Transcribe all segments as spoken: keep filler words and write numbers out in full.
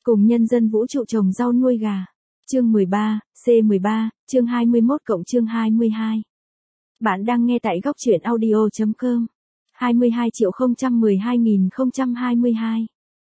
Cùng nhân dân vũ trụ trồng rau nuôi gà. Chương mười ba, C mười ba, chương hai mươi mốt cộng chương hai mươi hai. Bạn đang nghe tại góc truyện audio chấm com. hai mươi hai triệu không trăm mười hai nghìn không trăm hai mươi hai.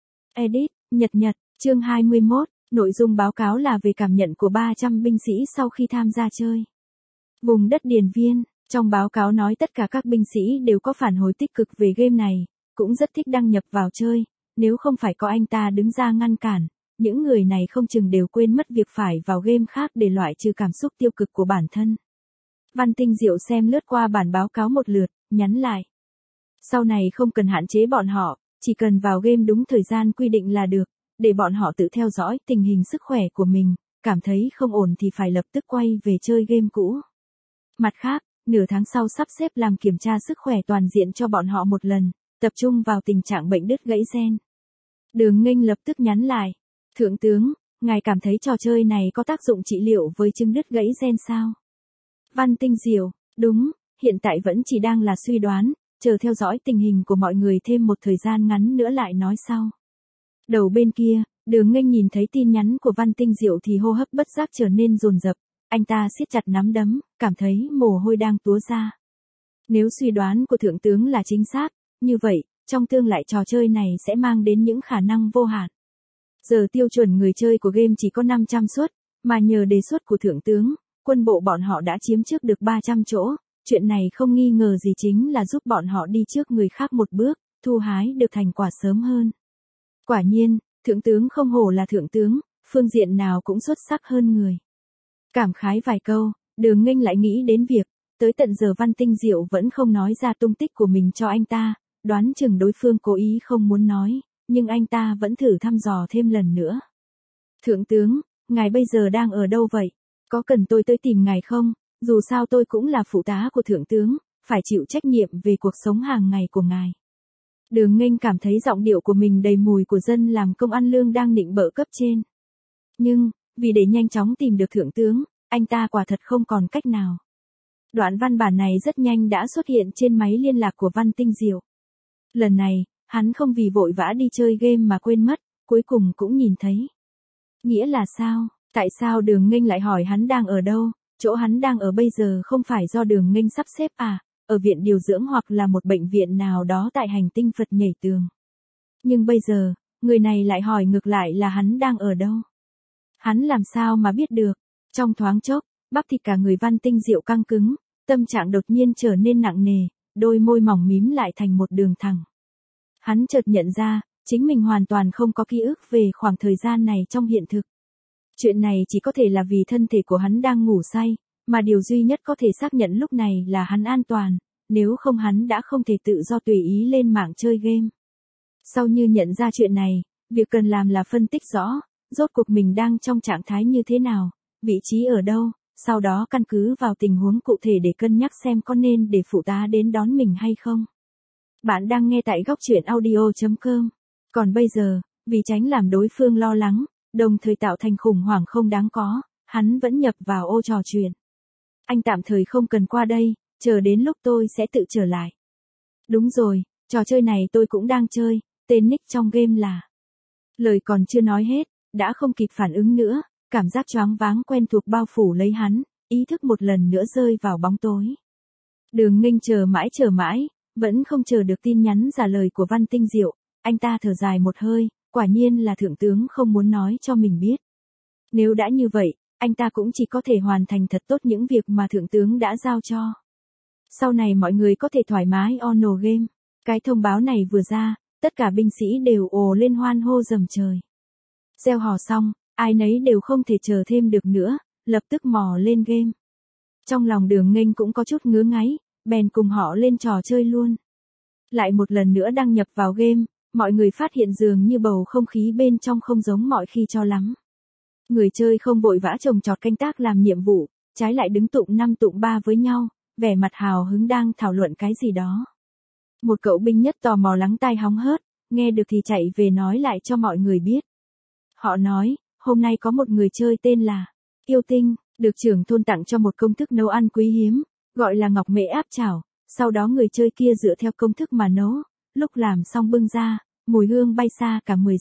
Edit, Nhật Nhật, chương hai mươi mốt, nội dung báo cáo là về cảm nhận của ba trăm binh sĩ sau khi tham gia chơi. Vùng đất Điền Viên, trong báo cáo nói tất cả các binh sĩ đều có phản hồi tích cực về game này, cũng rất thích đăng nhập vào chơi, nếu không phải có anh ta đứng ra ngăn cản, những người này không chừng đều quên mất việc phải vào game khác để loại trừ cảm xúc tiêu cực của bản thân. Văn Tinh Diệu xem lướt qua bản báo cáo một lượt, nhắn lại. Sau này không cần hạn chế bọn họ, chỉ cần vào game đúng thời gian quy định là được, để bọn họ tự theo dõi tình hình sức khỏe của mình, cảm thấy không ổn thì phải lập tức quay về chơi game cũ. Mặt khác, nửa tháng sau sắp xếp làm kiểm tra sức khỏe toàn diện cho bọn họ một lần, tập trung vào tình trạng bệnh đứt gãy gen. Đường Nghênh lập tức nhắn lại. Thượng tướng, ngài cảm thấy trò chơi này có tác dụng trị liệu với chứng đứt gãy gen sao? Văn Tinh Diệu, đúng, hiện tại vẫn chỉ đang là suy đoán, chờ theo dõi tình hình của mọi người thêm một thời gian ngắn nữa lại nói sau. Đầu bên kia, Đường Nghênh nhìn thấy tin nhắn của Văn Tinh Diệu thì hô hấp bất giác trở nên dồn dập, anh ta siết chặt nắm đấm, cảm thấy mồ hôi đang túa ra. Nếu suy đoán của thượng tướng là chính xác, như vậy, trong tương lai trò chơi này sẽ mang đến những khả năng vô hạn. Giờ tiêu chuẩn người chơi của game chỉ có năm trăm suất, mà nhờ đề xuất của thượng tướng, quân bộ bọn họ đã chiếm trước được ba trăm chỗ, chuyện này không nghi ngờ gì chính là giúp bọn họ đi trước người khác một bước, thu hái được thành quả sớm hơn. Quả nhiên, thượng tướng không hổ là thượng tướng, phương diện nào cũng xuất sắc hơn người. Cảm khái vài câu, Đường Nghênh lại nghĩ đến việc, tới tận giờ Văn Tinh Diệu vẫn không nói ra tung tích của mình cho anh ta, đoán chừng đối phương cố ý không muốn nói, nhưng anh ta vẫn thử thăm dò thêm lần nữa. Thượng tướng, ngài bây giờ đang ở đâu vậy? Có cần tôi tới tìm ngài không? Dù sao tôi cũng là phụ tá của thượng tướng, phải chịu trách nhiệm về cuộc sống hàng ngày của ngài. Đường Nghênh cảm thấy giọng điệu của mình đầy mùi của dân làm công ăn lương đang nịnh bợ cấp trên. Nhưng, vì để nhanh chóng tìm được thượng tướng, anh ta quả thật không còn cách nào. Đoạn văn bản này rất nhanh đã xuất hiện trên máy liên lạc của Văn Tinh Diệu. Lần này, hắn không vì vội vã đi chơi game mà quên mất, cuối cùng cũng nhìn thấy. Nghĩa là sao? Tại sao Đường Nghênh lại hỏi hắn đang ở đâu? Chỗ hắn đang ở bây giờ không phải do Đường Nghênh sắp xếp à? Ở viện điều dưỡng hoặc là một bệnh viện nào đó tại hành tinh Phật nhảy tường. Nhưng bây giờ, người này lại hỏi ngược lại là hắn đang ở đâu? Hắn làm sao mà biết được? Trong thoáng chốc, bắp thịt cả người Văn Tinh Diệu căng cứng, tâm trạng đột nhiên trở nên nặng nề, đôi môi mỏng mím lại thành một đường thẳng. Hắn chợt nhận ra, chính mình hoàn toàn không có ký ức về khoảng thời gian này trong hiện thực. Chuyện này chỉ có thể là vì thân thể của hắn đang ngủ say, mà điều duy nhất có thể xác nhận lúc này là hắn an toàn, nếu không hắn đã không thể tự do tùy ý lên mạng chơi game. Sau như nhận ra chuyện này, việc cần làm là phân tích rõ, rốt cuộc mình đang trong trạng thái như thế nào, vị trí ở đâu, sau đó căn cứ vào tình huống cụ thể để cân nhắc xem có nên để phụ tá đến đón mình hay không. Bạn đang nghe tại góc truyện audio chấm com. Còn bây giờ, vì tránh làm đối phương lo lắng, đồng thời tạo thành khủng hoảng không đáng có, hắn vẫn nhập vào ô trò chuyện. Anh tạm thời không cần qua đây, chờ đến lúc tôi sẽ tự trở lại. Đúng rồi, trò chơi này tôi cũng đang chơi, tên nick trong game là. Lời còn chưa nói hết, đã không kịp phản ứng nữa, cảm giác choáng váng quen thuộc bao phủ lấy hắn, ý thức một lần nữa rơi vào bóng tối. Đường Nghênh chờ mãi chờ mãi, vẫn không chờ được tin nhắn trả lời của Văn Tinh Diệu, anh ta thở dài một hơi, quả nhiên là thượng tướng không muốn nói cho mình biết. Nếu đã như vậy, anh ta cũng chỉ có thể hoàn thành thật tốt những việc mà thượng tướng đã giao cho. Sau này mọi người có thể thoải mái ono game. Cái thông báo này vừa ra, tất cả binh sĩ đều ồ lên hoan hô rầm trời. Gieo hò xong, ai nấy đều không thể chờ thêm được nữa, lập tức mò lên game. Trong lòng Đường Nghênh cũng có chút ngứa ngáy, bèn cùng họ lên trò chơi luôn. Lại một lần nữa đăng nhập vào game, mọi người phát hiện dường như bầu không khí bên trong không giống mọi khi cho lắm. Người chơi không vội vã chồng chọt canh tác làm nhiệm vụ, trái lại đứng tụng năm tụng ba với nhau, vẻ mặt hào hứng đang thảo luận cái gì đó. Một cậu binh nhất tò mò lắng tai hóng hớt, nghe được thì chạy về nói lại cho mọi người biết. Họ nói, hôm nay có một người chơi tên là Yêu Tinh, được trưởng thôn tặng cho một công thức nấu ăn quý hiếm, gọi là ngọc mễ áp chảo, sau đó người chơi kia dựa theo công thức mà nấu, lúc làm xong bưng ra, mùi hương bay xa cả mười dặm,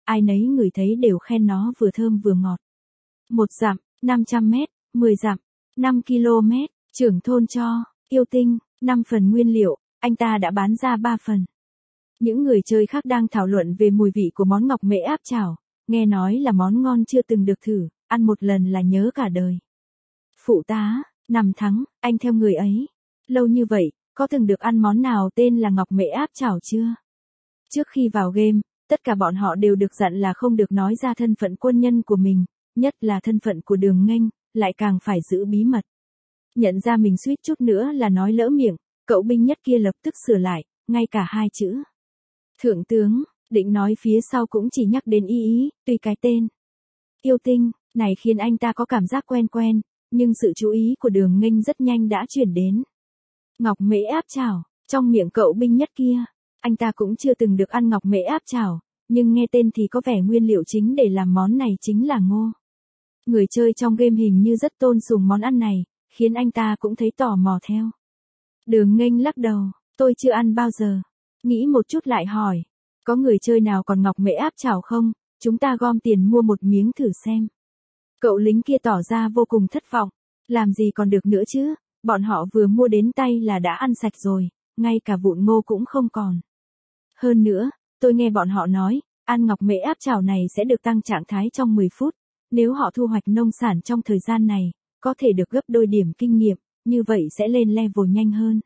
ai nấy ngửi thấy đều khen nó vừa thơm vừa ngọt. Một dặm, năm trăm mét, mười dặm, năm ki lô mét, trưởng thôn cho, yêu tinh, năm phần nguyên liệu, anh ta đã bán ra ba phần. Những người chơi khác đang thảo luận về mùi vị của món ngọc mễ áp chảo, nghe nói là món ngon chưa từng được thử, ăn một lần là nhớ cả đời. Phụ tá, nằm thắng, anh theo người ấy. Lâu như vậy, có từng được ăn món nào tên là ngọc mễ áp chảo chưa? Trước khi vào game, tất cả bọn họ đều được dặn là không được nói ra thân phận quân nhân của mình, nhất là thân phận của Đường Nghênh, lại càng phải giữ bí mật. Nhận ra mình suýt chút nữa là nói lỡ miệng, cậu binh nhất kia lập tức sửa lại, ngay cả hai chữ. Thượng tướng, định nói phía sau cũng chỉ nhắc đến y ý, tuy cái tên. Yêu tinh, này khiến anh ta có cảm giác quen quen, nhưng sự chú ý của Đường Nghênh rất nhanh đã chuyển đến. Ngọc mễ áp chảo, trong miệng cậu binh nhất kia, anh ta cũng chưa từng được ăn ngọc mễ áp chảo, nhưng nghe tên thì có vẻ nguyên liệu chính để làm món này chính là ngô. Người chơi trong game hình như rất tôn sùng món ăn này, khiến anh ta cũng thấy tò mò theo. Đường Nghênh lắc đầu, tôi chưa ăn bao giờ. Nghĩ một chút lại hỏi, có người chơi nào còn ngọc mễ áp chảo không, chúng ta gom tiền mua một miếng thử xem. Cậu lính kia tỏ ra vô cùng thất vọng, làm gì còn được nữa chứ, bọn họ vừa mua đến tay là đã ăn sạch rồi, ngay cả vụn ngô cũng không còn. Hơn nữa, tôi nghe bọn họ nói, ăn ngọc mễ áp chảo này sẽ được tăng trạng thái trong mười phút, nếu họ thu hoạch nông sản trong thời gian này, có thể được gấp đôi điểm kinh nghiệm, như vậy sẽ lên level nhanh hơn.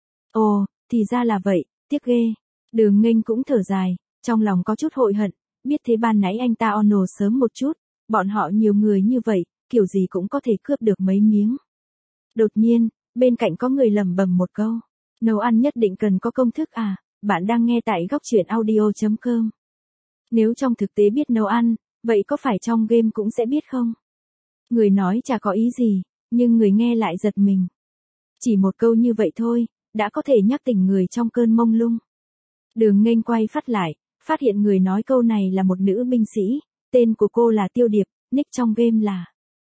Ồ, thì ra là vậy, tiếc ghê. Đường Nghênh cũng thở dài, trong lòng có chút hội hận, biết thế ban nãy anh ta ono sớm một chút, bọn họ nhiều người như vậy, kiểu gì cũng có thể cướp được mấy miếng. Đột nhiên, bên cạnh có người lẩm bẩm một câu, nấu ăn nhất định cần có công thức à, bạn đang nghe tại góc truyện audio chấm com. Nếu trong thực tế biết nấu ăn, vậy có phải trong game cũng sẽ biết không? Người nói chả có ý gì, nhưng người nghe lại giật mình. Chỉ một câu như vậy thôi, đã có thể nhắc tỉnh người trong cơn mông lung. Đường Nghênh quay phát lại, phát hiện người nói câu này là một nữ binh sĩ, tên của cô là Tiêu Điệp, nick trong game là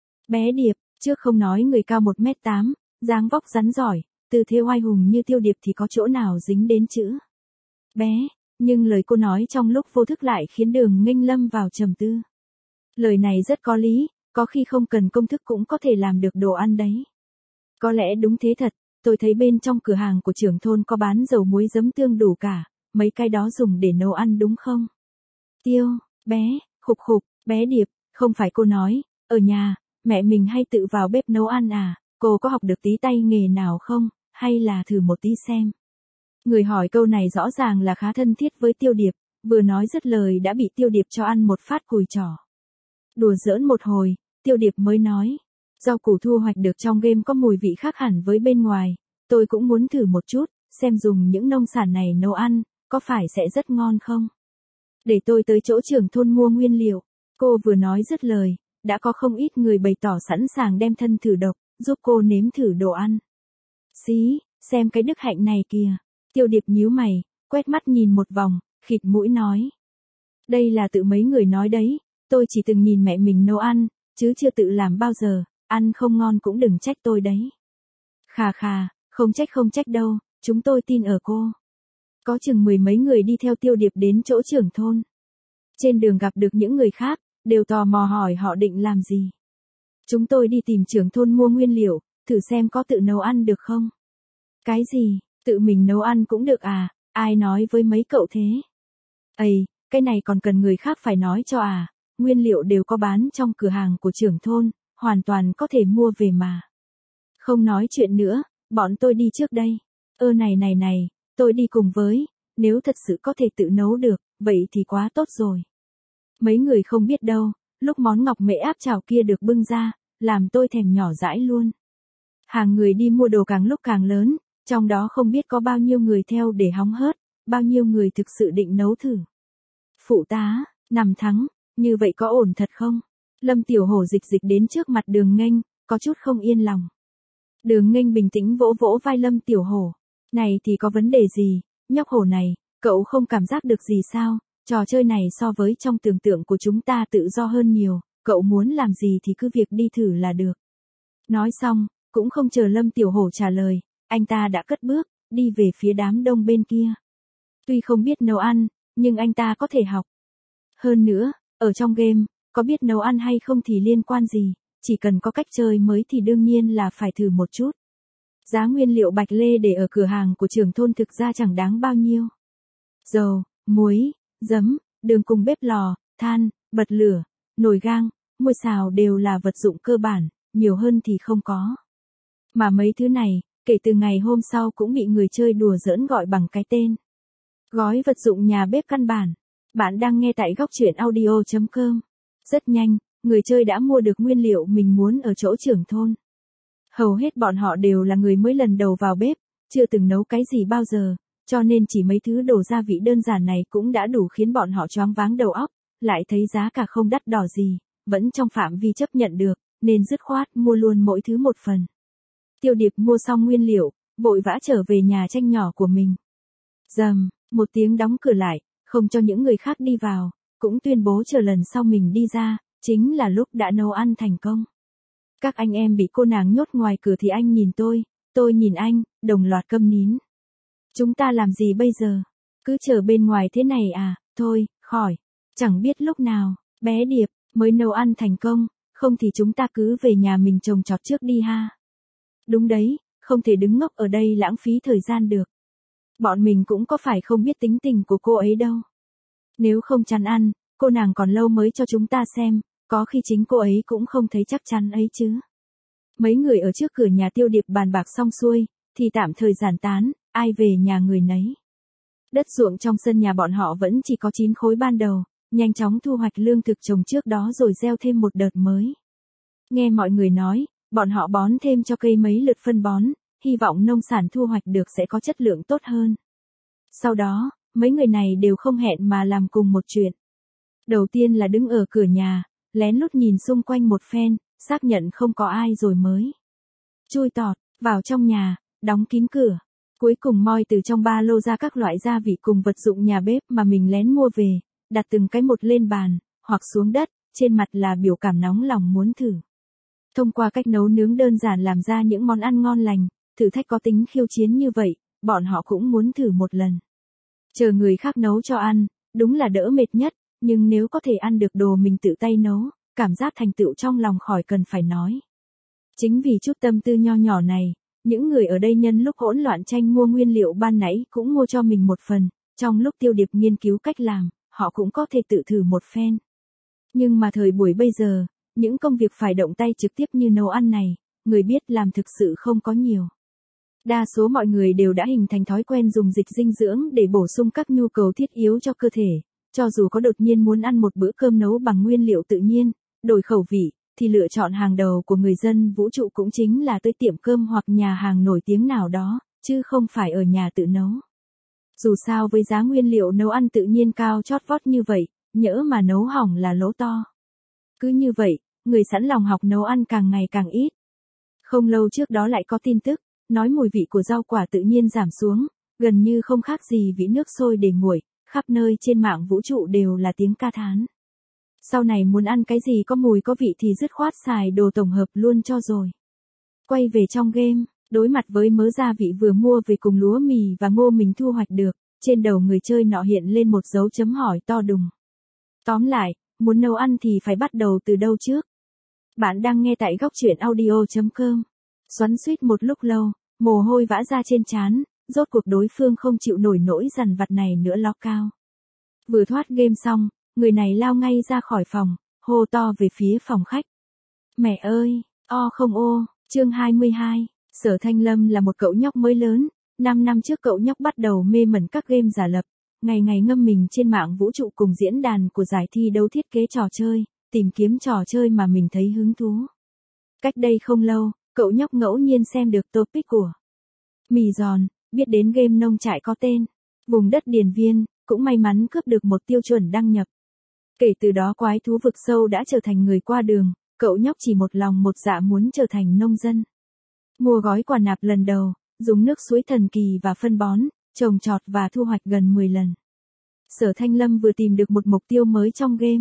Bé Điệp, trước không nói người cao một mét tám, dáng vóc rắn giỏi, tư thế oai hùng như Tiêu Điệp thì có chỗ nào dính đến chữ bé, nhưng lời cô nói trong lúc vô thức lại khiến Đường Nghênh lâm vào trầm tư. Lời này rất có lý, có khi không cần công thức cũng có thể làm được đồ ăn đấy. Có lẽ đúng thế thật, tôi thấy bên trong cửa hàng của trưởng thôn có bán dầu muối giấm tương đủ cả, mấy cái đó dùng để nấu ăn đúng không? Tiêu, bé, khục khục, Bé Điệp, không phải cô nói, ở nhà, mẹ mình hay tự vào bếp nấu ăn à, cô có học được tí tay nghề nào không, hay là thử một tí xem. Người hỏi câu này rõ ràng là khá thân thiết với Tiêu Điệp, vừa nói dứt lời đã bị Tiêu Điệp cho ăn một phát cùi trỏ. Đùa giỡn một hồi, Tiêu Điệp mới nói, rau củ thu hoạch được trong game có mùi vị khác hẳn với bên ngoài, tôi cũng muốn thử một chút, xem dùng những nông sản này nấu ăn, có phải sẽ rất ngon không? Để tôi tới chỗ trưởng thôn mua nguyên liệu. Cô vừa nói dứt lời, đã có không ít người bày tỏ sẵn sàng đem thân thử độc, giúp cô nếm thử đồ ăn. Xí, xem cái đức hạnh này kìa. Tiêu Điệp nhíu mày, quét mắt nhìn một vòng, khịt mũi nói. Đây là tự mấy người nói đấy, tôi chỉ từng nhìn mẹ mình nấu ăn, chứ chưa tự làm bao giờ, ăn không ngon cũng đừng trách tôi đấy. Khà khà, không trách không trách đâu, chúng tôi tin ở cô. Có chừng mười mấy người đi theo Tiêu Điệp đến chỗ trưởng thôn. Trên đường gặp được những người khác, đều tò mò hỏi họ định làm gì. Chúng tôi đi tìm trưởng thôn mua nguyên liệu, thử xem có tự nấu ăn được không. Cái gì, tự mình nấu ăn cũng được à, ai nói với mấy cậu thế? Ây, cái này còn cần người khác phải nói cho à, nguyên liệu đều có bán trong cửa hàng của trưởng thôn, hoàn toàn có thể mua về mà. Không nói chuyện nữa, bọn tôi đi trước đây. Ơ này này này, tôi đi cùng với, nếu thật sự có thể tự nấu được, vậy thì quá tốt rồi. Mấy người không biết đâu, lúc món ngọc mễ áp chảo kia được bưng ra, làm tôi thèm nhỏ dãi luôn. Hàng người đi mua đồ càng lúc càng lớn, trong đó không biết có bao nhiêu người theo để hóng hớt, bao nhiêu người thực sự định nấu thử. Phụ tá, nằm thắng, như vậy có ổn thật không? Lâm Tiểu Hổ dịch dịch đến trước mặt Đường Nghênh, có chút không yên lòng. Đường Nghênh bình tĩnh vỗ vỗ vai Lâm Tiểu Hổ. Này thì có vấn đề gì, nhóc hổ này, cậu không cảm giác được gì sao? Trò chơi này so với trong tưởng tượng của chúng ta tự do hơn nhiều, cậu muốn làm gì thì cứ việc đi thử là được. Nói xong, cũng không chờ Lâm Tiểu Hổ trả lời, anh ta đã cất bước, đi về phía đám đông bên kia. Tuy không biết nấu ăn, nhưng anh ta có thể học. Hơn nữa, ở trong game, có biết nấu ăn hay không thì liên quan gì, chỉ cần có cách chơi mới thì đương nhiên là phải thử một chút. Giá nguyên liệu bạch lê để ở cửa hàng của trưởng thôn thực ra chẳng đáng bao nhiêu. Dầu, muối, giấm, đường cùng bếp lò, than, bật lửa, nồi gang, muôi xào đều là vật dụng cơ bản, nhiều hơn thì không có. Mà mấy thứ này, kể từ ngày hôm sau cũng bị người chơi đùa giỡn gọi bằng cái tên gói vật dụng nhà bếp căn bản. Bạn đang nghe tại góc truyện audio chấm com. Rất nhanh, người chơi đã mua được nguyên liệu mình muốn ở chỗ trưởng thôn. Hầu hết bọn họ đều là người mới lần đầu vào bếp, chưa từng nấu cái gì bao giờ, cho nên chỉ mấy thứ đồ gia vị đơn giản này cũng đã đủ khiến bọn họ choáng váng đầu óc, lại thấy giá cả không đắt đỏ gì, vẫn trong phạm vi chấp nhận được, nên dứt khoát mua luôn mỗi thứ một phần. Tiêu Điệp mua xong nguyên liệu, vội vã trở về nhà tranh nhỏ của mình. Rầm, một tiếng đóng cửa lại, không cho những người khác đi vào, cũng tuyên bố chờ lần sau mình đi ra, chính là lúc đã nấu ăn thành công. Các anh em bị cô nàng nhốt ngoài cửa thì anh nhìn tôi, tôi nhìn anh, đồng loạt câm nín. Chúng ta làm gì bây giờ? Cứ chờ bên ngoài thế này à? Thôi, khỏi. Chẳng biết lúc nào, bé Điệp, mới nấu ăn thành công, không thì chúng ta cứ về nhà mình trồng trọt trước đi ha. Đúng đấy, không thể đứng ngốc ở đây lãng phí thời gian được. Bọn mình cũng có phải không biết tính tình của cô ấy đâu. Nếu không chán ăn, cô nàng còn lâu mới cho chúng ta xem, có khi chính cô ấy cũng không thấy chắc chắn ấy chứ. Mấy người ở trước cửa nhà Tiêu Điệp bàn bạc xong xuôi, thì tạm thời giản tán, ai về nhà người nấy. Đất ruộng trong sân nhà bọn họ vẫn chỉ có chín khối ban đầu, nhanh chóng thu hoạch lương thực trồng trước đó rồi gieo thêm một đợt mới. Nghe mọi người nói, bọn họ bón thêm cho cây mấy lượt phân bón, hy vọng nông sản thu hoạch được sẽ có chất lượng tốt hơn. Sau đó, mấy người này đều không hẹn mà làm cùng một chuyện. Đầu tiên là đứng ở cửa nhà, lén lút nhìn xung quanh một phen, xác nhận không có ai rồi mới chui tọt vào trong nhà, đóng kín cửa. Cuối cùng moi từ trong ba lô ra các loại gia vị cùng vật dụng nhà bếp mà mình lén mua về, đặt từng cái một lên bàn, hoặc xuống đất, trên mặt là biểu cảm nóng lòng muốn thử. Thông qua cách nấu nướng đơn giản làm ra những món ăn ngon lành, thử thách có tính khiêu chiến như vậy, bọn họ cũng muốn thử một lần. Chờ người khác nấu cho ăn, đúng là đỡ mệt nhất, nhưng nếu có thể ăn được đồ mình tự tay nấu, cảm giác thành tựu trong lòng khỏi cần phải nói. Chính vì chút tâm tư nho nhỏ này, những người ở đây nhân lúc hỗn loạn tranh mua nguyên liệu ban nãy cũng mua cho mình một phần, trong lúc Tiêu Điệp nghiên cứu cách làm, họ cũng có thể tự thử một phen. Nhưng mà thời buổi bây giờ, những công việc phải động tay trực tiếp như nấu ăn này, người biết làm thực sự không có nhiều. Đa số mọi người đều đã hình thành thói quen dùng dịch dinh dưỡng để bổ sung các nhu cầu thiết yếu cho cơ thể, cho dù có đột nhiên muốn ăn một bữa cơm nấu bằng nguyên liệu tự nhiên, đổi khẩu vị, thì lựa chọn hàng đầu của người dân vũ trụ cũng chính là tới tiệm cơm hoặc nhà hàng nổi tiếng nào đó, chứ không phải ở nhà tự nấu. Dù sao với giá nguyên liệu nấu ăn tự nhiên cao chót vót như vậy, nhỡ mà nấu hỏng là lỗ to. Cứ như vậy, người sẵn lòng học nấu ăn càng ngày càng ít. Không lâu trước đó lại có tin tức, nói mùi vị của rau quả tự nhiên giảm xuống, gần như không khác gì vị nước sôi để nguội, khắp nơi trên mạng vũ trụ đều là tiếng ca thán. Sau này muốn ăn cái gì có mùi có vị thì dứt khoát xài đồ tổng hợp luôn cho rồi. Quay về trong game, đối mặt với mớ gia vị vừa mua về cùng lúa mì và ngô mình thu hoạch được, trên đầu người chơi nọ hiện lên một dấu chấm hỏi to đùng. Tóm lại, muốn nấu ăn thì phải bắt đầu từ đâu trước? Bạn đang nghe tại góc truyện audio chấm com. Xoắn xuýt một lúc lâu, mồ hôi vã ra trên trán, rốt cuộc đối phương không chịu nổi nỗi dằn vặt này nữa lo cao. Vừa thoát game xong, người này lao ngay ra khỏi phòng, hô to về phía phòng khách. Mẹ ơi, o không ô, chương hai mươi hai, Sở Thanh Lâm là một cậu nhóc mới lớn, năm năm trước cậu nhóc bắt đầu mê mẩn các game giả lập, ngày ngày ngâm mình trên mạng vũ trụ cùng diễn đàn của giải thi đấu thiết kế trò chơi, tìm kiếm trò chơi mà mình thấy hứng thú. Cách đây không lâu, cậu nhóc ngẫu nhiên xem được topic của Mì Giòn, biết đến game nông trại có tên Vùng đất Điền Viên, cũng may mắn cướp được một tiêu chuẩn đăng nhập. Kể từ đó quái thú vực sâu đã trở thành người qua đường, cậu nhóc chỉ một lòng một dạ muốn trở thành nông dân. Mua gói quả nạp lần đầu, dùng nước suối thần kỳ và phân bón, trồng trọt và thu hoạch gần mười lần. Sở Thanh Lâm vừa tìm được một mục tiêu mới trong game.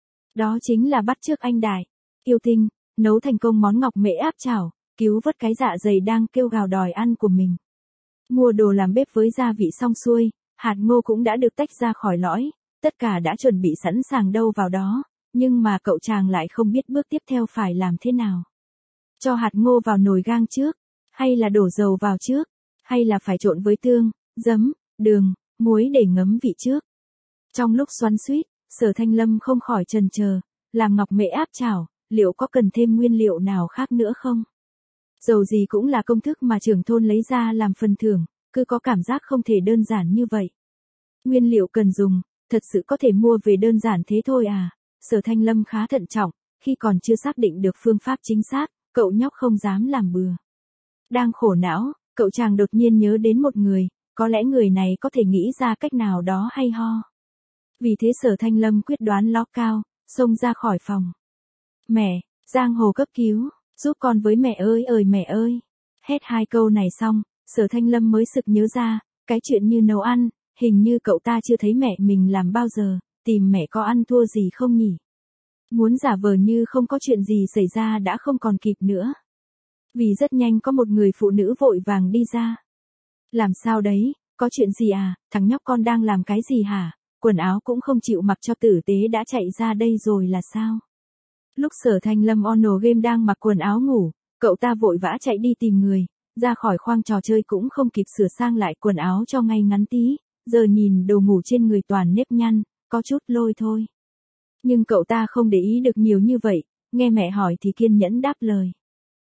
Đó chính là bắt chước anh Đại, yêu tinh, nấu thành công món ngọc mễ áp chảo, cứu vớt cái dạ dày đang kêu gào đòi ăn của mình. Mua đồ làm bếp với gia vị xong xuôi, hạt ngô cũng đã được tách ra khỏi lõi, tất cả đã chuẩn bị sẵn sàng đâu vào đó, nhưng mà cậu chàng lại không biết bước tiếp theo phải làm thế nào. Cho hạt ngô vào nồi gang trước, hay là đổ dầu vào trước, hay là phải trộn với tương, giấm, đường, muối để ngấm vị trước. Trong lúc xoắn xuýt, Sở Thanh Lâm không khỏi chần chờ, làm ngọc mễ áp chảo, liệu có cần thêm nguyên liệu nào khác nữa không? Dầu gì cũng là công thức mà trưởng thôn lấy ra làm phần thưởng, cứ có cảm giác không thể đơn giản như vậy. Nguyên liệu cần dùng, thật sự có thể mua về đơn giản thế thôi à? Sở Thanh Lâm khá thận trọng, khi còn chưa xác định được phương pháp chính xác, cậu nhóc không dám làm bừa. Đang khổ não, cậu chàng đột nhiên nhớ đến một người, có lẽ người này có thể nghĩ ra cách nào đó hay ho. Vì thế Sở Thanh Lâm quyết đoán ló cao, xông ra khỏi phòng. Mẹ, giang hồ cấp cứu, giúp con với mẹ ơi ơi mẹ ơi. Hết hai câu này xong, Sở Thanh Lâm mới sực nhớ ra, cái chuyện như nấu ăn, hình như cậu ta chưa thấy mẹ mình làm bao giờ, tìm mẹ có ăn thua gì không nhỉ? Muốn giả vờ như không có chuyện gì xảy ra đã không còn kịp nữa. Vì rất nhanh có một người phụ nữ vội vàng đi ra. Làm sao đấy, có chuyện gì à, thằng nhóc con đang làm cái gì hả? Quần áo cũng không chịu mặc cho tử tế đã chạy ra đây rồi là sao? Lúc Sở Thanh Lâm ono game đang mặc quần áo ngủ, cậu ta vội vã chạy đi tìm người, ra khỏi khoang trò chơi cũng không kịp sửa sang lại quần áo cho ngay ngắn tí, giờ nhìn đồ ngủ trên người toàn nếp nhăn, có chút lôi thôi. Nhưng cậu ta không để ý được nhiều như vậy, nghe mẹ hỏi thì kiên nhẫn đáp lời.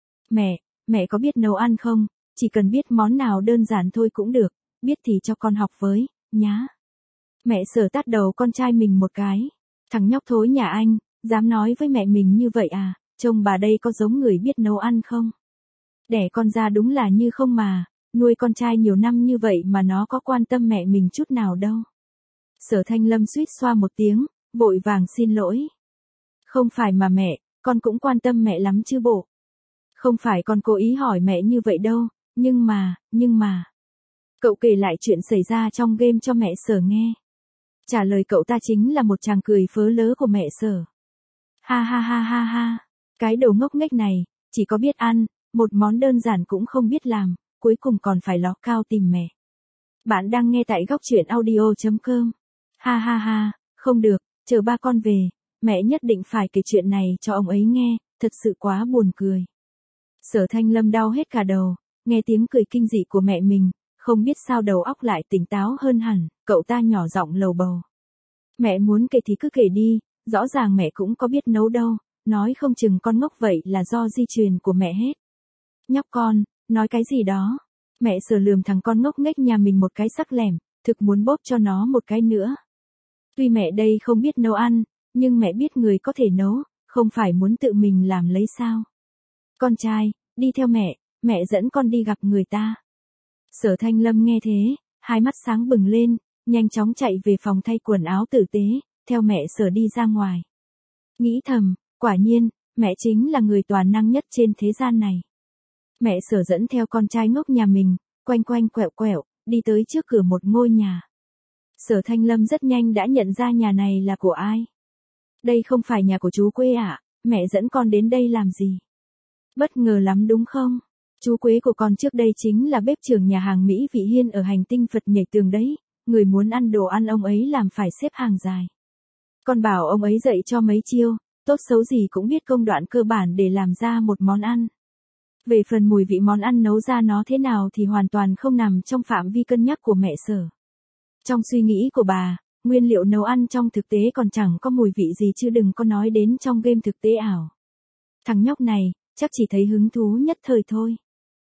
Mẹ, mẹ có biết nấu ăn không? Chỉ cần biết món nào đơn giản thôi cũng được, biết thì cho con học với, nhá. Mẹ Sở tát đầu con trai mình một cái. Thằng nhóc thối nhà anh, dám nói với mẹ mình như vậy à, trông bà đây có giống người biết nấu ăn không? Đẻ con ra đúng là như không mà, nuôi con trai nhiều năm như vậy mà nó có quan tâm mẹ mình chút nào đâu. Sở Thanh Lâm suýt xoa một tiếng, vội vàng xin lỗi. Không phải mà mẹ, con cũng quan tâm mẹ lắm chứ bộ. Không phải con cố ý hỏi mẹ như vậy đâu, nhưng mà, nhưng mà. Cậu kể lại chuyện xảy ra trong game cho mẹ Sở nghe. Trả lời cậu ta chính là một tràng cười phớ lớ của mẹ Sở. Ha ha ha ha ha, cái đầu ngốc nghếch này, chỉ có biết ăn, một món đơn giản cũng không biết làm, cuối cùng còn phải ló cao tìm mẹ. Bạn đang nghe tại góc truyện audio chấm com. Ha ha ha, không được, chờ ba con về, mẹ nhất định phải kể chuyện này cho ông ấy nghe, thật sự quá buồn cười. Sở Thanh Lâm đau hết cả đầu, nghe tiếng cười kinh dị của mẹ mình, không biết sao đầu óc lại tỉnh táo hơn hẳn, cậu ta nhỏ giọng lầu bầu. Mẹ muốn kể thì cứ kể đi, rõ ràng mẹ cũng có biết nấu đâu, nói không chừng con ngốc vậy là do di truyền của mẹ hết. Nhóc con, nói cái gì đó? Mẹ Sở lườm thằng con ngốc nghếch nhà mình một cái sắc lẻm, thực muốn bóp cho nó một cái nữa. Tuy mẹ đây không biết nấu ăn, nhưng mẹ biết người có thể nấu, không phải muốn tự mình làm lấy sao. Con trai, đi theo mẹ, mẹ dẫn con đi gặp người ta. Sở Thanh Lâm nghe thế, hai mắt sáng bừng lên, nhanh chóng chạy về phòng thay quần áo tử tế, theo mẹ Sở đi ra ngoài. Nghĩ thầm, quả nhiên, mẹ chính là người toàn năng nhất trên thế gian này. Mẹ Sở dẫn theo con trai ngốc nhà mình, quanh quanh quẹo quẹo, đi tới trước cửa một ngôi nhà. Sở Thanh Lâm rất nhanh đã nhận ra nhà này là của ai. Đây không phải nhà của chú Quế ạ, à? Mẹ dẫn con đến đây làm gì? Bất ngờ lắm đúng không? Chú Quế của con trước đây chính là bếp trưởng nhà hàng Mỹ Vị Hiên ở hành tinh Phật nhảy tường đấy, người muốn ăn đồ ăn ông ấy làm phải xếp hàng dài. Con bảo ông ấy dạy cho mấy chiêu, tốt xấu gì cũng biết công đoạn cơ bản để làm ra một món ăn. Về phần mùi vị món ăn nấu ra nó thế nào thì hoàn toàn không nằm trong phạm vi cân nhắc của mẹ Sở. Trong suy nghĩ của bà, nguyên liệu nấu ăn trong thực tế còn chẳng có mùi vị gì chứ đừng có nói đến trong game thực tế ảo. Thằng nhóc này, chắc chỉ thấy hứng thú nhất thời thôi.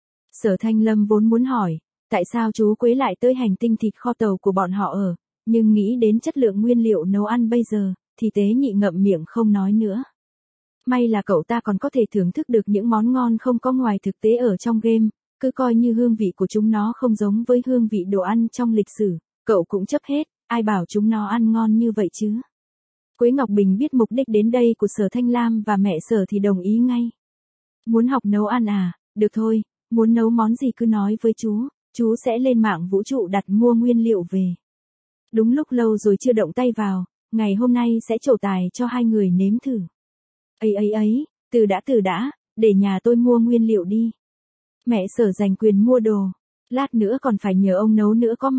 Sở Thanh Lâm vốn muốn hỏi, tại sao chú Quế lại tới hành tinh thịt kho tàu của bọn họ ở, nhưng nghĩ đến chất lượng nguyên liệu nấu ăn bây giờ, thì tế nhị ngậm miệng không nói nữa. May là cậu ta còn có thể thưởng thức được những món ngon không có ngoài thực tế ở trong game, cứ coi như hương vị của chúng nó không giống với hương vị đồ ăn trong lịch sử, cậu cũng chấp hết, ai bảo chúng nó ăn ngon như vậy chứ. Quế Ngọc Bình biết mục đích đến đây của Sở Thanh Lam và mẹ Sở thì đồng ý ngay. Muốn học nấu ăn à, được thôi, muốn nấu món gì cứ nói với chú, chú sẽ lên mạng vũ trụ đặt mua nguyên liệu về. Đúng lúc lâu rồi chưa động tay vào, ngày hôm nay sẽ trổ tài cho hai người nếm thử. Ấy ấy ấy, từ đã từ đã, để nhà tôi mua nguyên liệu đi. Mẹ Sở giành quyền mua đồ, lát nữa còn phải nhờ ông nấu nữa có mà,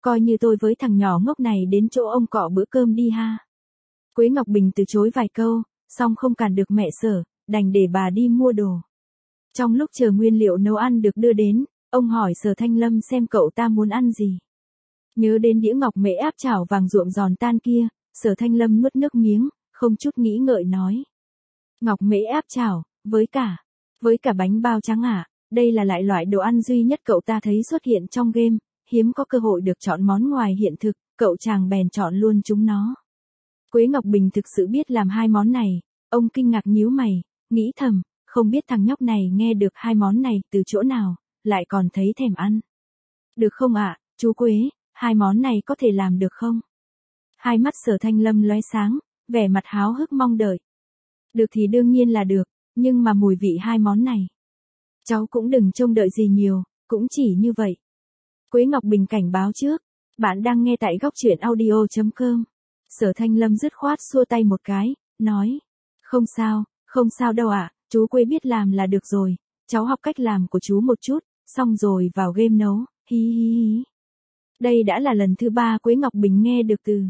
coi như tôi với thằng nhỏ ngốc này đến chỗ ông cọ bữa cơm đi ha. Quế Ngọc Bình từ chối vài câu, xong không cản được mẹ Sở, đành để bà đi mua đồ. Trong lúc chờ nguyên liệu nấu ăn được đưa đến, ông hỏi Sở Thanh Lâm xem cậu ta muốn ăn gì. Nhớ đến đĩa ngọc mễ áp chảo vàng ruộm giòn tan kia, Sở Thanh Lâm nuốt nước miếng, không chút nghĩ ngợi nói. Ngọc mễ áp chảo, với cả, với cả bánh bao trắng ạ, à, đây là lại loại đồ ăn duy nhất cậu ta thấy xuất hiện trong game, hiếm có cơ hội được chọn món ngoài hiện thực, cậu chàng bèn chọn luôn chúng nó. Quế Ngọc Bình thực sự biết làm hai món này, ông kinh ngạc nhíu mày, nghĩ thầm, không biết thằng nhóc này nghe được hai món này từ chỗ nào, lại còn thấy thèm ăn. Được không ạ, à, chú Quế, hai món này có thể làm được không? Hai mắt Sở Thanh Lâm lóe sáng, vẻ mặt háo hức mong đợi. Được thì đương nhiên là được, nhưng mà mùi vị hai món này. Cháu cũng đừng trông đợi gì nhiều, cũng chỉ như vậy. Quế Ngọc Bình cảnh báo trước, bạn đang nghe tại góc truyện audio chấm com. Sở Thanh Lâm dứt khoát xua tay một cái, nói. Không sao, không sao đâu ạ, à, chú Quế biết làm là được rồi, cháu học cách làm của chú một chút, xong rồi vào game nấu, hí hí hí. Đây đã là lần thứ ba Quế Ngọc Bình nghe được từ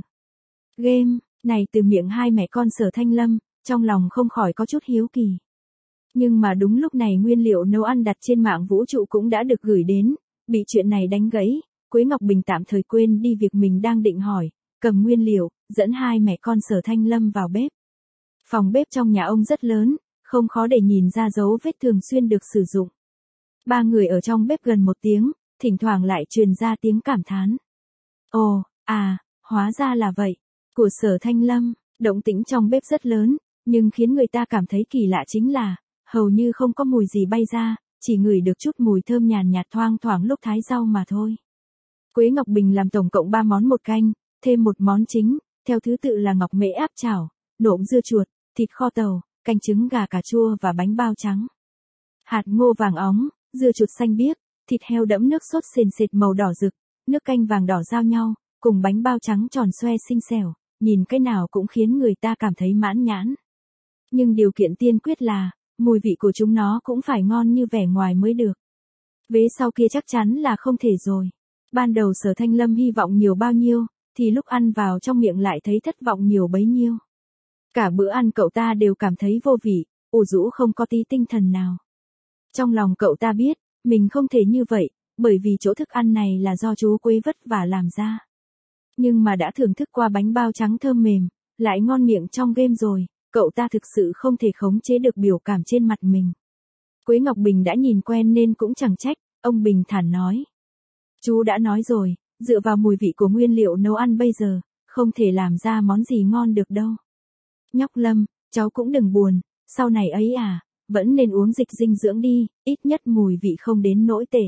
game này từ miệng hai mẹ con Sở Thanh Lâm, trong lòng không khỏi có chút hiếu kỳ. Nhưng mà đúng lúc này nguyên liệu nấu ăn đặt trên mạng vũ trụ cũng đã được gửi đến, bị chuyện này đánh gãy, Quế Ngọc Bình tạm thời quên đi việc mình đang định hỏi, cầm nguyên liệu, dẫn hai mẹ con Sở Thanh Lâm vào bếp. Phòng bếp trong nhà ông rất lớn, không khó để nhìn ra dấu vết thường xuyên được sử dụng. Ba người ở trong bếp gần một tiếng, thỉnh thoảng lại truyền ra tiếng cảm thán. Ồ, à, hóa ra là vậy, của Sở Thanh Lâm, động tĩnh trong bếp rất lớn, nhưng khiến người ta cảm thấy kỳ lạ chính là, hầu như không có mùi gì bay ra, chỉ ngửi được chút mùi thơm nhàn nhạt thoang thoảng lúc thái rau mà thôi. Quế Ngọc Bình làm tổng cộng ba món một canh, thêm một món chính, theo thứ tự là ngọc mễ áp chảo, nộm dưa chuột, thịt kho tàu, canh trứng gà cà chua và bánh bao trắng. Hạt ngô vàng óng, dưa chuột xanh biếc, thịt heo đẫm nước sốt sền sệt màu đỏ rực, nước canh vàng đỏ giao nhau, cùng bánh bao trắng tròn xoe xinh xẻo, nhìn cái nào cũng khiến người ta cảm thấy mãn nhãn. Nhưng điều kiện tiên quyết là, mùi vị của chúng nó cũng phải ngon như vẻ ngoài mới được. Vế sau kia chắc chắn là không thể rồi. Ban đầu Sở Thanh Lâm hy vọng nhiều bao nhiêu, thì lúc ăn vào trong miệng lại thấy thất vọng nhiều bấy nhiêu. Cả bữa ăn cậu ta đều cảm thấy vô vị, ủ rũ không có tí tinh thần nào. Trong lòng cậu ta biết, mình không thể như vậy, bởi vì chỗ thức ăn này là do chú Quế vất vả làm ra. Nhưng mà đã thưởng thức qua bánh bao trắng thơm mềm, lại ngon miệng trong game rồi, cậu ta thực sự không thể khống chế được biểu cảm trên mặt mình. Quế Ngọc Bình đã nhìn quen nên cũng chẳng trách, ông bình thản nói. Chú đã nói rồi, dựa vào mùi vị của nguyên liệu nấu ăn bây giờ, không thể làm ra món gì ngon được đâu. Nhóc Lâm, cháu cũng đừng buồn, sau này ấy à, vẫn nên uống dịch dinh dưỡng đi, ít nhất mùi vị không đến nỗi tệ.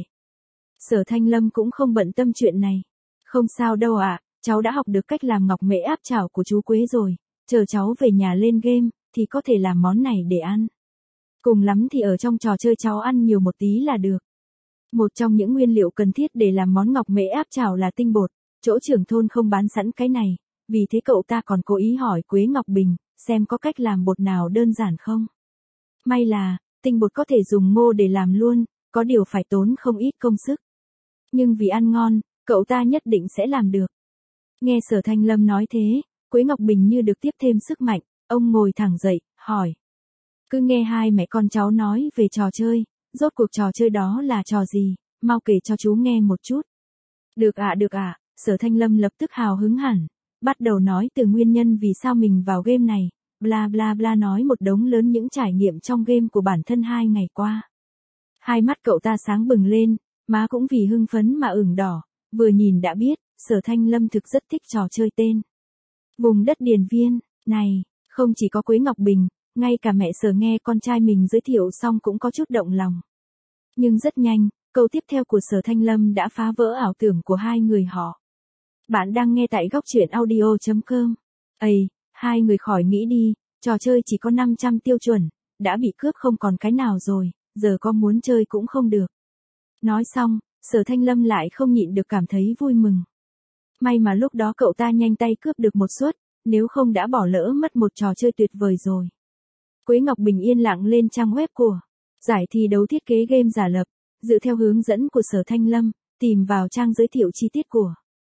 Sở Thanh Lâm cũng không bận tâm chuyện này. Không sao đâu ạ, à, cháu đã học được cách làm ngọc mễ áp chảo của chú Quế rồi, chờ cháu về nhà lên game, thì có thể làm món này để ăn. Cùng lắm thì ở trong trò chơi cháu ăn nhiều một tí là được. Một trong những nguyên liệu cần thiết để làm món ngọc mễ áp chảo là tinh bột, chỗ trưởng thôn không bán sẵn cái này, vì thế cậu ta còn cố ý hỏi Quế Ngọc Bình, xem có cách làm bột nào đơn giản không. May là, tinh bột có thể dùng ngô để làm luôn, có điều phải tốn không ít công sức. Nhưng vì ăn ngon, cậu ta nhất định sẽ làm được. Nghe Sở Thanh Lâm nói thế, Quế Ngọc Bình như được tiếp thêm sức mạnh, ông ngồi thẳng dậy, hỏi. Cứ nghe hai mẹ con cháu nói về trò chơi, rốt cuộc trò chơi đó là trò gì, mau kể cho chú nghe một chút. Được ạ à, được ạ, à. Sở Thanh Lâm lập tức hào hứng hẳn, bắt đầu nói từ nguyên nhân vì sao mình vào game này, bla bla bla nói một đống lớn những trải nghiệm trong game của bản thân hai ngày qua. Hai mắt cậu ta sáng bừng lên, má cũng vì hưng phấn mà ửng đỏ, vừa nhìn đã biết, Sở Thanh Lâm thực rất thích trò chơi tên. Vùng đất Điền Viên, này, không chỉ có Quế Ngọc Bình, ngay cả mẹ Sở nghe con trai mình giới thiệu xong cũng có chút động lòng. Nhưng rất nhanh, câu tiếp theo của Sở Thanh Lâm đã phá vỡ ảo tưởng của hai người họ. Bạn đang nghe tại góc truyện audio chấm com. Ây, hai người khỏi nghĩ đi, trò chơi chỉ có năm trăm tiêu chuẩn, đã bị cướp không còn cái nào rồi, giờ có muốn chơi cũng không được. Nói xong, Sở Thanh Lâm lại không nhịn được cảm thấy vui mừng. May mà lúc đó cậu ta nhanh tay cướp được một suất, nếu không đã bỏ lỡ mất một trò chơi tuyệt vời rồi. Quế Ngọc Bình yên lặng lên trang web của giải thi đấu thiết kế game giả lập, dựa theo hướng dẫn của Sở Thanh Lâm, tìm vào trang giới thiệu chi tiết của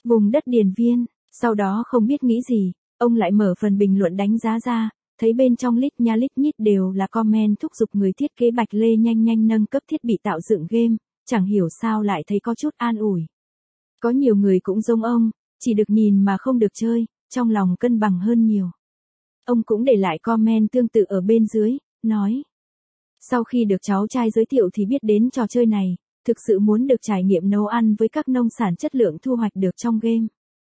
Vùng đất Điền Viên, sau đó không biết nghĩ gì, ông lại mở phần bình luận đánh giá ra, thấy bên trong lít nha lít nhít đều là comment thúc giục người thiết kế Bạch Lê nhanh nhanh nâng cấp thiết bị tạo dựng game, chẳng hiểu sao lại thấy có chút an ủi. Có nhiều người cũng giống ông, chỉ được nhìn mà không được chơi, trong lòng cân bằng hơn nhiều. Ông cũng để lại comment tương tự ở bên dưới, nói. Sau khi được cháu trai giới thiệu thì biết đến trò chơi này, thực sự muốn được trải nghiệm nấu ăn với các nông sản chất lượng thu hoạch được trong game.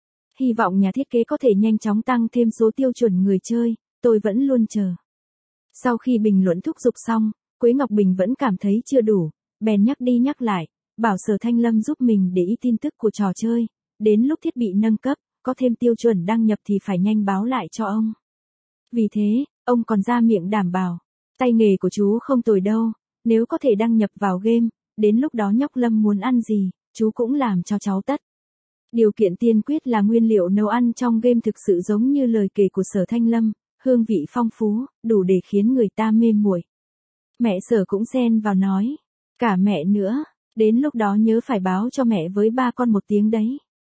Hy vọng nhà thiết kế có thể nhanh chóng tăng thêm số tiêu chuẩn người chơi, tôi vẫn luôn chờ. Sau khi bình luận thúc giục xong, Quế Ngọc Bình vẫn cảm thấy chưa đủ, bèn nhắc đi nhắc lại, bảo Sở Thanh Lâm giúp mình để ý tin tức của trò chơi, đến lúc thiết bị nâng cấp, có thêm tiêu chuẩn đăng nhập thì phải nhanh báo lại cho ông. Vì thế, ông còn ra miệng đảm bảo, tay nghề của chú không tồi đâu, nếu có thể đăng nhập vào game, đến lúc đó nhóc Lâm muốn ăn gì, chú cũng làm cho cháu tất. Điều kiện tiên quyết là nguyên liệu nấu ăn trong game thực sự giống như lời kể của Sở Thanh Lâm, hương vị phong phú, đủ để khiến người ta mê muội. Mẹ Sở cũng xen vào nói, cả mẹ nữa, đến lúc đó nhớ phải báo cho mẹ với ba con một tiếng đấy.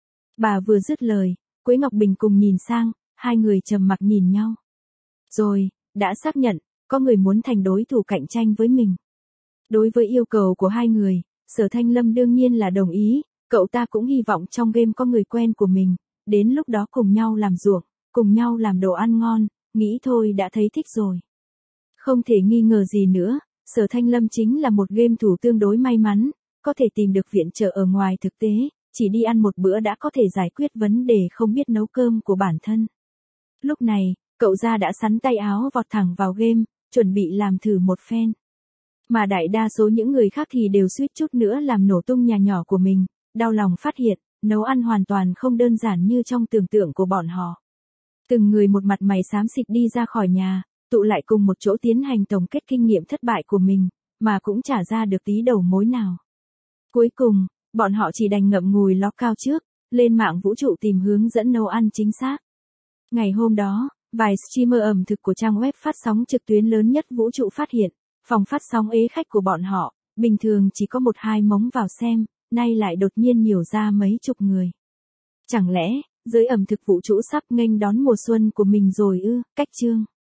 Bà vừa dứt lời, Quế Ngọc Bình cùng nhìn sang, hai người trầm mặc nhìn nhau. Rồi, đã xác nhận, có người muốn thành đối thủ cạnh tranh với mình. Đối với yêu cầu của hai người, Sở Thanh Lâm đương nhiên là đồng ý, cậu ta cũng hy vọng trong game có người quen của mình, đến lúc đó cùng nhau làm ruộng, cùng nhau làm đồ ăn ngon, nghĩ thôi đã thấy thích rồi. Không thể nghi ngờ gì nữa, Sở Thanh Lâm chính là một game thủ tương đối may mắn, có thể tìm được viện trợ ở ngoài thực tế, chỉ đi ăn một bữa đã có thể giải quyết vấn đề không biết nấu cơm của bản thân. Lúc này, cậu ra đã sắn tay áo vọt thẳng vào game, chuẩn bị làm thử một phen. Mà đại đa số những người khác thì đều suýt chút nữa làm nổ tung nhà nhỏ của mình, đau lòng phát hiện, nấu ăn hoàn toàn không đơn giản như trong tưởng tượng của bọn họ. Từng người một mặt mày xám xịt đi ra khỏi nhà, tụ lại cùng một chỗ tiến hành tổng kết kinh nghiệm thất bại của mình, mà cũng chả ra được tí đầu mối nào. Cuối cùng, bọn họ chỉ đành ngậm ngùi ló cao trước, lên mạng vũ trụ tìm hướng dẫn nấu ăn chính xác. Ngày hôm đó, vài streamer ẩm thực của trang web phát sóng trực tuyến lớn nhất vũ trụ phát hiện, phòng phát sóng ế khách của bọn họ, bình thường chỉ có một hai mống vào xem, nay lại đột nhiên nhiều ra mấy chục người. Chẳng lẽ, giới ẩm thực vũ trụ sắp nghênh đón mùa xuân của mình rồi ư? Cách chương